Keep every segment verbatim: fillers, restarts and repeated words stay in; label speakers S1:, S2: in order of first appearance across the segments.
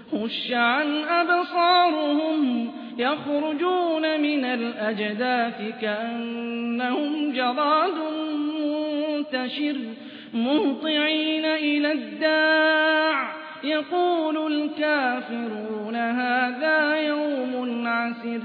S1: خش عن أبصارهم يخرجون من الأجداث كأنهم جراد منتشر مهطعين إلى الداع يقول الكافرون هذا يوم عسر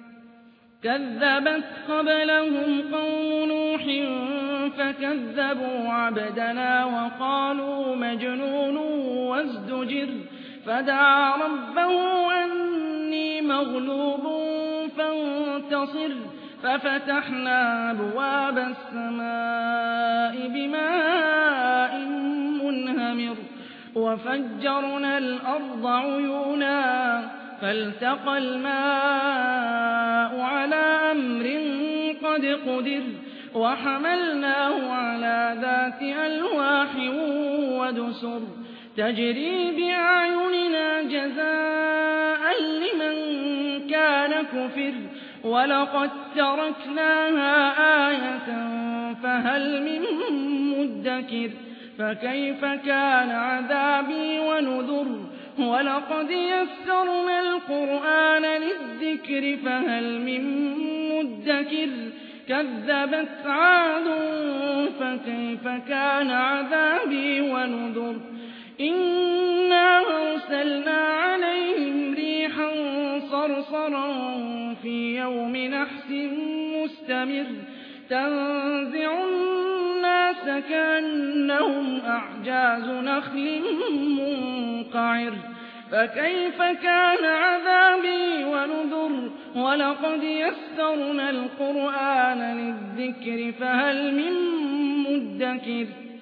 S1: كذبت قبلهم قوم نوح فكذبوا عبدنا وقالوا مجنون وازدجر فدعا ربه أني مغلوب فانتصر ففتحنا أبواب السماء بماء منهمر وفجرنا الأرض عيونا فالتقى الماء على أمر قد قدر وحملناه على ذات ألواح ودسر تجري بأعيننا جزاء لمن كان كفر ولقد تركناها آية فهل من مدكر فكيف كان عذابي ونذر ولقد يسرنا القرآن للذكر فهل من مدكر كذبت عاد فكيف كان عذابي ونذر إنا أرسلنا عليهم ريحا صرصرا في يوم نحس مستمر تنزع الناس كأنهم أعجاز نخل منقعر فكيف كان عذابي ونذر ولقد يسرنا القرآن للذكر فهل من مدكر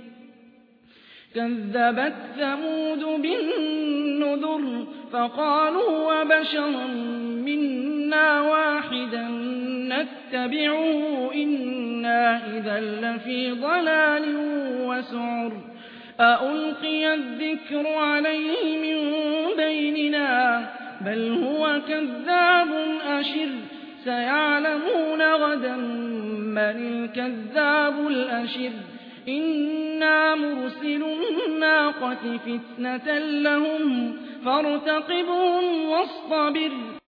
S1: كذبت ثمود بالنذر فقالوا وبشرا منا واحدا نتبعه إنا إذا لفي ضلال وسعر أألقي الذكر عليه من بيننا بل هو كذاب أشر سيعلمون غدا من الكذاب الأشر إنا مرسل الناقة فتنة لهم فارتقبهم واصطبر